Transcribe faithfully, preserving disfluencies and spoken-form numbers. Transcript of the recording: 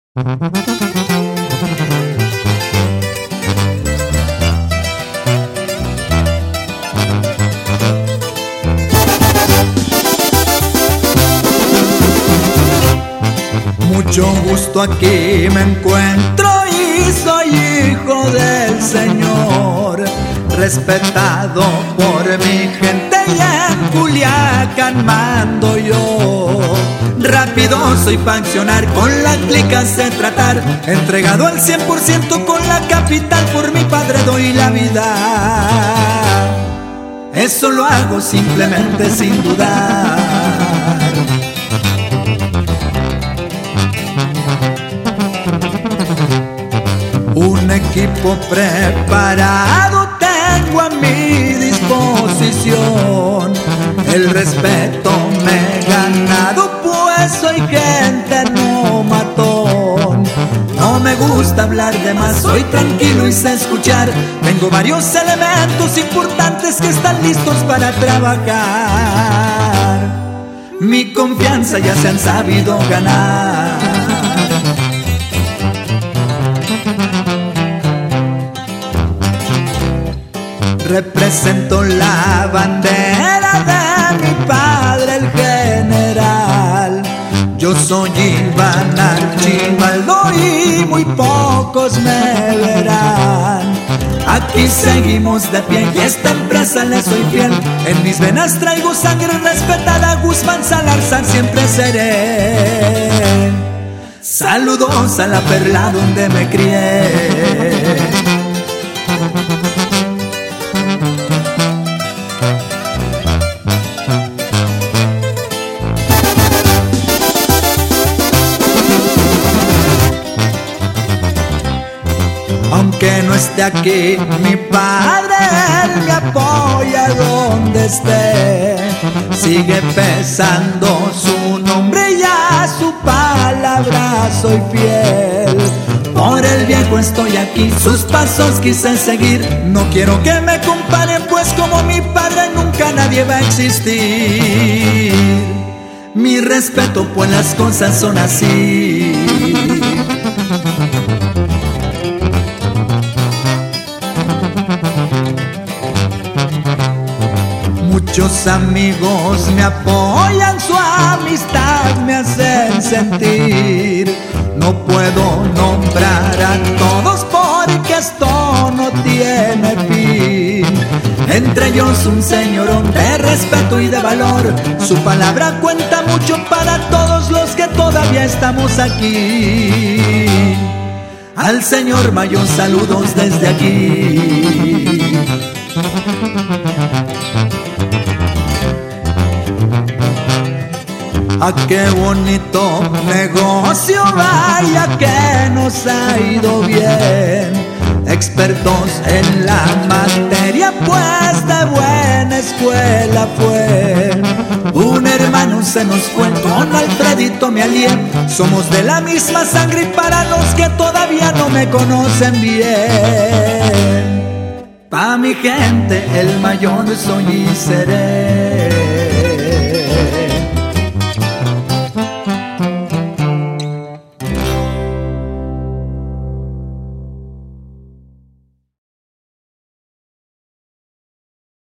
Mucho gusto, aquí me encuentro y soy hijo del Señor, respetado por mi gente y en Culiacán mando yo. Rápido soy pa' accionar, con la clica sé tratar, entregado al cien por ciento con la capital, por mi padre doy la vida. Eso lo hago simplemente sin dudar. Un equipo preparado tengo a mi disposición. El respeto me he ganado, pues soy gente no matón. No me gusta hablar de más, soy tranquilo y sé escuchar. Tengo varios elementos importantes que están listos para trabajar. Mi confianza ya se han sabido ganar. Represento la bandera de mi padre, el general. Yo soy Iván Archibaldo y muy pocos me verán. Aquí seguimos de pie y esta empresa le soy fiel. En mis venas traigo sangre respetada, Guzmán Salazar siempre seré. Saludos a la perla donde me crié. Aunque no esté aquí mi padre, él me apoya donde esté. Sigue pesando su nombre y a su palabra soy fiel. Por el viejo estoy aquí, sus pasos quise seguir. No quiero que me comparen, pues como mi padre nunca nadie va a existir. Mi respeto, pues las cosas son así. Muchos amigos me apoyan, su amistad me hacen sentir. No puedo nombrar a todos porque esto no tiene fin. Entre ellos un señorón de respeto y de valor. Su palabra cuenta mucho para todos los que todavía estamos aquí. Al señor Mayor saludos desde aquí. ¡Ah, qué bonito negocio! Vaya que nos ha ido bien. Expertos en la materia, pues de buena escuela fue. Un hermano se nos fue, con Alfredito me alié. Somos de la misma sangre y para los que todavía no me conocen bien, pa' mi gente el mayor soy y seré.